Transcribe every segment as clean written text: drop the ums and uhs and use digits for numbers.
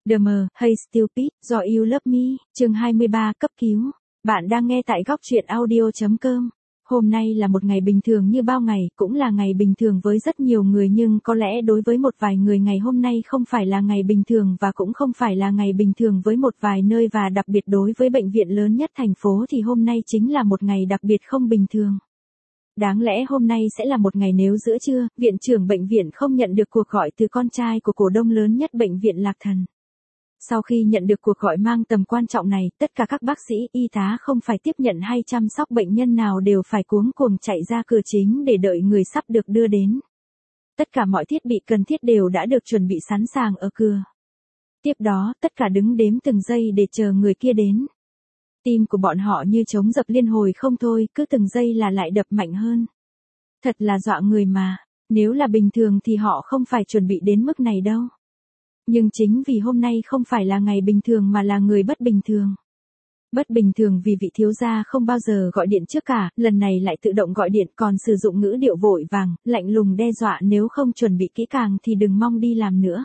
The Mờ, Hey Stupid, Do You Love Me, chương 23, cấp cứu. Bạn đang nghe tại góc truyện audio.com. Hôm nay là một ngày bình thường như bao ngày, cũng là ngày bình thường với rất nhiều người, nhưng có lẽ đối với một vài người ngày hôm nay không phải là ngày bình thường, và cũng không phải là ngày bình thường với một vài nơi, và đặc biệt đối với bệnh viện lớn nhất thành phố thì hôm nay chính là một ngày đặc biệt không bình thường. Đáng lẽ hôm nay sẽ là một ngày nếu giữa trưa, viện trưởng bệnh viện không nhận được cuộc gọi từ con trai của cổ đông lớn nhất bệnh viện Lạc Thần. Sau khi nhận được cuộc gọi mang tầm quan trọng này, tất cả các bác sĩ, y tá không phải tiếp nhận hay chăm sóc bệnh nhân nào đều phải cuống cuồng chạy ra cửa chính để đợi người sắp được đưa đến. Tất cả mọi thiết bị cần thiết đều đã được chuẩn bị sẵn sàng ở cửa. Tiếp đó, tất cả đứng đếm từng giây để chờ người kia đến. Tim của bọn họ như trống dập liên hồi không thôi, cứ từng giây là lại đập mạnh hơn. Thật là dọa người mà, nếu là bình thường thì họ không phải chuẩn bị đến mức này đâu. Nhưng chính vì hôm nay không phải là ngày bình thường mà là người bất bình thường. Bất bình thường vì vị thiếu gia không bao giờ gọi điện trước cả, lần này lại tự động gọi điện, còn sử dụng ngữ điệu vội vàng, lạnh lùng đe dọa nếu không chuẩn bị kỹ càng thì đừng mong đi làm nữa.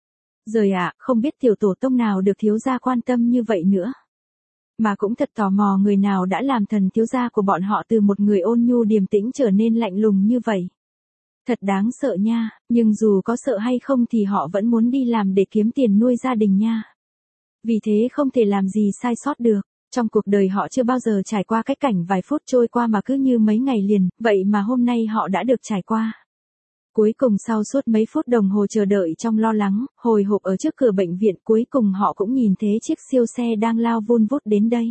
Rồi không biết tiểu tổ tông nào được thiếu gia quan tâm như vậy nữa. Mà cũng thật tò mò người nào đã làm thần thiếu gia của bọn họ từ một người ôn nhu điềm tĩnh trở nên lạnh lùng như vậy. Thật đáng sợ nha, nhưng dù có sợ hay không thì họ vẫn muốn đi làm để kiếm tiền nuôi gia đình nha. Vì thế không thể làm gì sai sót được. Trong cuộc đời họ chưa bao giờ trải qua cái cảnh vài phút trôi qua mà cứ như mấy ngày liền, vậy mà hôm nay họ đã được trải qua. Cuối cùng sau suốt mấy phút đồng hồ chờ đợi trong lo lắng, hồi hộp ở trước cửa bệnh viện, cuối cùng họ cũng nhìn thấy chiếc siêu xe đang lao vun vút đến đây.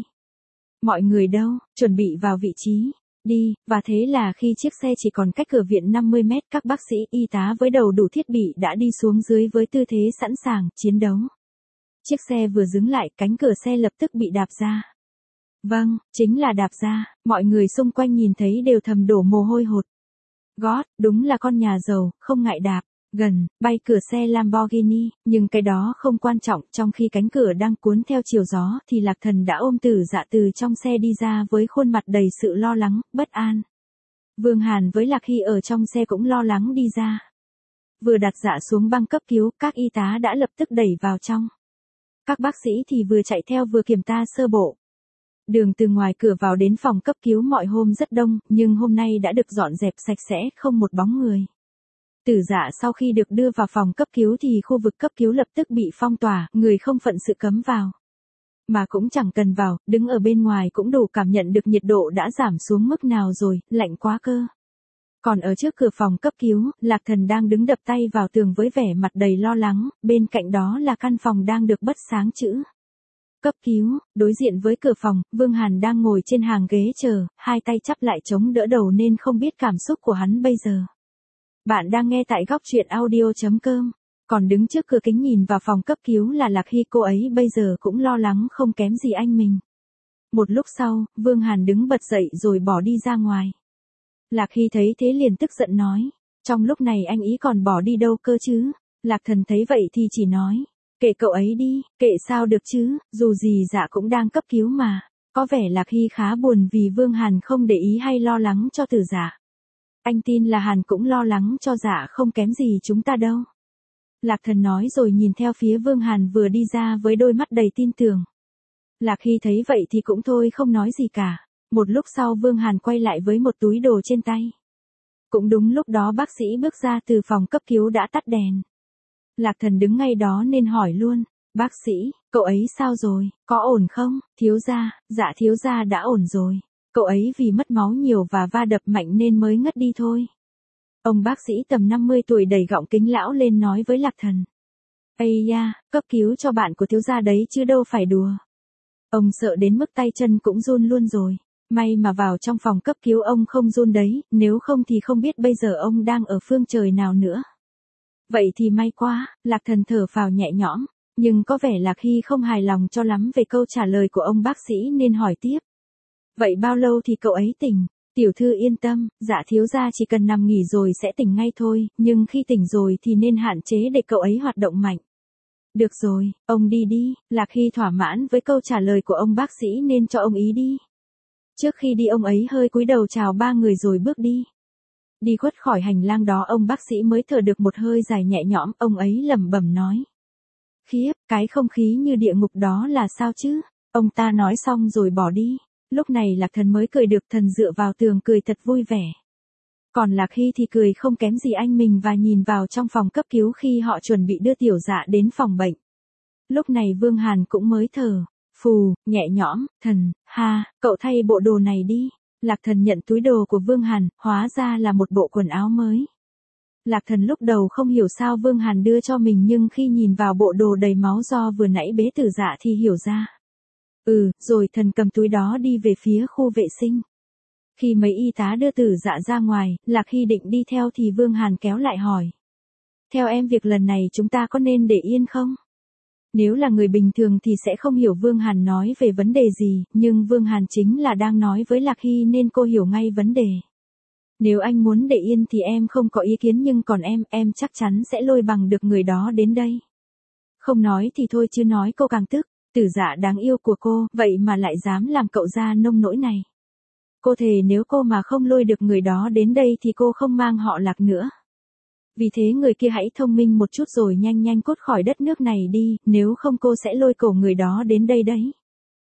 Mọi người đâu, chuẩn bị vào vị trí. Đi, và thế là khi chiếc xe chỉ còn cách cửa viện 50 mét, các bác sĩ, y tá với đầu đủ thiết bị đã đi xuống dưới với tư thế sẵn sàng, chiến đấu. Chiếc xe vừa dừng lại, cánh cửa xe lập tức bị đạp ra. Vâng, chính là đạp ra, mọi người xung quanh nhìn thấy đều thầm đổ mồ hôi hột. God, đúng là con nhà giàu, không ngại đạp. Gần, bay cửa xe Lamborghini, nhưng cái đó không quan trọng, trong khi cánh cửa đang cuốn theo chiều gió thì Lạc Thần đã ôm Tử Dạ từ trong xe đi ra với khuôn mặt đầy sự lo lắng, bất an. Vương Hàn với Lạc Hy ở trong xe cũng lo lắng đi ra. Vừa đặt Dạ xuống băng cấp cứu, các y tá đã lập tức đẩy vào trong. Các bác sĩ thì vừa chạy theo vừa kiểm tra sơ bộ. Đường từ ngoài cửa vào đến phòng cấp cứu mọi hôm rất đông, nhưng hôm nay đã được dọn dẹp sạch sẽ, không một bóng người. Tử Dạ sau khi được đưa vào phòng cấp cứu thì khu vực cấp cứu lập tức bị phong tỏa, người không phận sự cấm vào. Mà cũng chẳng cần vào, đứng ở bên ngoài cũng đủ cảm nhận được nhiệt độ đã giảm xuống mức nào rồi, lạnh quá cơ. Còn ở trước cửa phòng cấp cứu, Lạc Thần đang đứng đập tay vào tường với vẻ mặt đầy lo lắng, bên cạnh đó là căn phòng đang được bật sáng chữ cấp cứu, đối diện với cửa phòng, Vương Hàn đang ngồi trên hàng ghế chờ, hai tay chắp lại chống đỡ đầu nên không biết cảm xúc của hắn bây giờ. Bạn đang nghe tại góc truyện audio.com. Còn đứng trước cửa kính nhìn vào phòng cấp cứu là Lạc Hy, cô ấy bây giờ cũng lo lắng không kém gì anh mình. Một lúc sau, Vương Hàn đứng bật dậy rồi bỏ đi ra ngoài. Lạc Hy thấy thế liền tức giận nói. Trong lúc này anh ý còn bỏ đi đâu cơ chứ? Lạc Thần thấy vậy thì chỉ nói. Kệ cậu ấy đi, kệ sao được chứ, dù gì Dạ cũng đang cấp cứu mà. Có vẻ Lạc Hy khá buồn vì Vương Hàn không để ý hay lo lắng cho Tử Dạ. Anh tin là Hàn cũng lo lắng cho Dạ không kém gì chúng ta đâu. Lạc Thần nói rồi nhìn theo phía Vương Hàn vừa đi ra với đôi mắt đầy tin tưởng. Lạc Hy thấy vậy thì cũng thôi không nói gì cả. Một lúc sau Vương Hàn quay lại với một túi đồ trên tay. Cũng đúng lúc đó bác sĩ bước ra từ phòng cấp cứu đã tắt đèn. Lạc Thần đứng ngay đó nên hỏi luôn. Bác sĩ, cậu ấy sao rồi, có ổn không? Thiếu gia, Dạ thiếu gia đã ổn rồi. Cậu ấy vì mất máu nhiều và va đập mạnh nên mới ngất đi thôi. Ông bác sĩ tầm 50 tuổi đẩy gọng kính lão lên nói với Lạc Thần. Ây da, cấp cứu cho bạn của thiếu gia đấy chứ đâu phải đùa. Ông sợ đến mức tay chân cũng run luôn rồi. May mà vào trong phòng cấp cứu ông không run đấy, nếu không thì không biết bây giờ ông đang ở phương trời nào nữa. Vậy thì may quá, Lạc Thần thở phào nhẹ nhõm, nhưng có vẻ Lạc Hy không hài lòng cho lắm về câu trả lời của ông bác sĩ nên hỏi tiếp. Vậy bao lâu thì cậu ấy tỉnh? Tiểu thư yên tâm, Dạ thiếu gia chỉ cần nằm nghỉ rồi sẽ tỉnh ngay thôi, nhưng khi tỉnh rồi thì nên hạn chế để cậu ấy hoạt động mạnh. Được rồi, ông đi đi, Lạc Hy thỏa mãn với câu trả lời của ông bác sĩ nên cho ông ý đi. Trước khi đi ông ấy hơi cúi đầu chào ba người rồi bước đi. Đi khuất khỏi hành lang đó ông bác sĩ mới thở được một hơi dài nhẹ nhõm, ông ấy lẩm bẩm nói. Khiếp, cái không khí như địa ngục đó là sao chứ? Ông ta nói xong rồi bỏ đi. Lúc này Lạc Thần mới cười được, thần dựa vào tường cười thật vui vẻ. Còn Lạc Hy thì cười không kém gì anh mình và nhìn vào trong phòng cấp cứu khi họ chuẩn bị đưa Tiểu Dạ đến phòng bệnh. Lúc này Vương Hàn cũng mới thở phù, nhẹ nhõm, thần, ha, cậu thay bộ đồ này đi. Lạc Thần nhận túi đồ của Vương Hàn, hóa ra là một bộ quần áo mới. Lạc Thần lúc đầu không hiểu sao Vương Hàn đưa cho mình, nhưng khi nhìn vào bộ đồ đầy máu do vừa nãy bế Tử Dạ thì hiểu ra. Rồi thần cầm túi đó đi về phía khu vệ sinh. Khi mấy y tá đưa Tử Dạ ra ngoài, Lạc Hy định đi theo thì Vương Hàn kéo lại hỏi. Theo em việc lần này chúng ta có nên để yên không? Nếu là người bình thường thì sẽ không hiểu Vương Hàn nói về vấn đề gì, nhưng Vương Hàn chính là đang nói với Lạc Hy nên cô hiểu ngay vấn đề. Nếu anh muốn để yên thì em không có ý kiến, nhưng còn em chắc chắn sẽ lôi bằng được người đó đến đây. Không nói thì thôi chứ nói cô càng tức. Tử Dạ đáng yêu của cô, vậy mà lại dám làm cậu ra nông nỗi này. Cô thề nếu cô mà không lôi được người đó đến đây thì cô không mang họ Lạc nữa. Vì thế người kia hãy thông minh một chút rồi nhanh nhanh cút khỏi đất nước này đi, nếu không cô sẽ lôi cổ người đó đến đây đấy.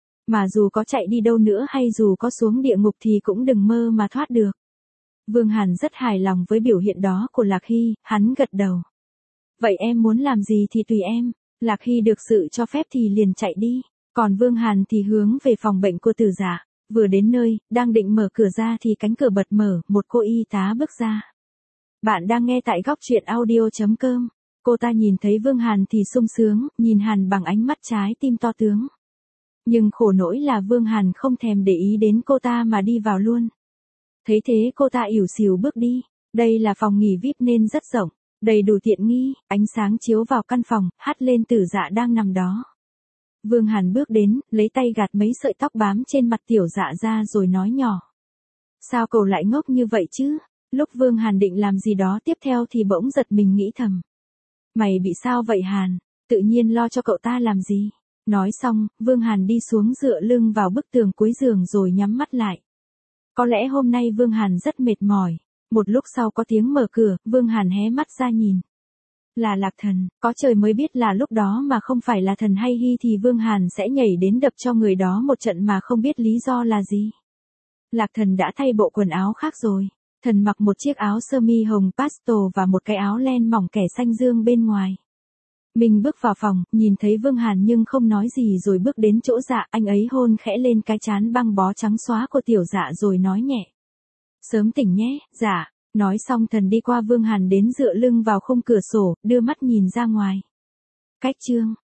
Mà dù có chạy đi đâu nữa hay dù có xuống địa ngục thì cũng đừng mơ mà thoát được. Vương Hàn rất hài lòng với biểu hiện đó của Lạc Hy, hắn gật đầu. Vậy em muốn làm gì thì tùy em. Lạc Hy được sự cho phép thì liền chạy đi, còn Vương Hàn thì hướng về phòng bệnh của Tử Dạ. Vừa đến nơi, đang định mở cửa ra thì cánh cửa bật mở, một cô y tá bước ra. Bạn đang nghe tại góc truyện audio.com. Cô ta nhìn thấy Vương Hàn thì sung sướng, nhìn Hàn bằng ánh mắt trái tim to tướng. Nhưng khổ nỗi là Vương Hàn không thèm để ý đến cô ta mà đi vào luôn. Thấy thế cô ta ỉu xìu bước đi. Đây là phòng nghỉ VIP nên rất rộng, đầy đủ tiện nghi, ánh sáng chiếu vào căn phòng, hắt lên Tử Dạ đang nằm đó. Vương Hàn bước đến, lấy tay gạt mấy sợi tóc bám trên mặt Tiểu Dạ ra rồi nói nhỏ. Sao cậu lại ngốc như vậy chứ? Lúc Vương Hàn định làm gì đó tiếp theo thì bỗng giật mình nghĩ thầm. Mày bị sao vậy Hàn? Tự nhiên lo cho cậu ta làm gì? Nói xong, Vương Hàn đi xuống dựa lưng vào bức tường cuối giường rồi nhắm mắt lại. Có lẽ hôm nay Vương Hàn rất mệt mỏi. Một lúc sau có tiếng mở cửa, Vương Hàn hé mắt ra nhìn. Là Lạc Thần, có trời mới biết là lúc đó mà không phải là Thần hay Hy thì Vương Hàn sẽ nhảy đến đập cho người đó một trận mà không biết lý do là gì. Lạc Thần đã thay bộ quần áo khác rồi. Thần mặc một chiếc áo sơ mi hồng pastel và một cái áo len mỏng kẻ xanh dương bên ngoài. Mình bước vào phòng, nhìn thấy Vương Hàn nhưng không nói gì rồi bước đến chỗ Dạ, anh ấy hôn khẽ lên cái trán băng bó trắng xóa của Tiểu Dạ rồi nói nhẹ. Sớm tỉnh nhé, Dạ. Nói xong thần đi qua Vương Hàn đến dựa lưng vào khung cửa sổ, đưa mắt nhìn ra ngoài. Cách chương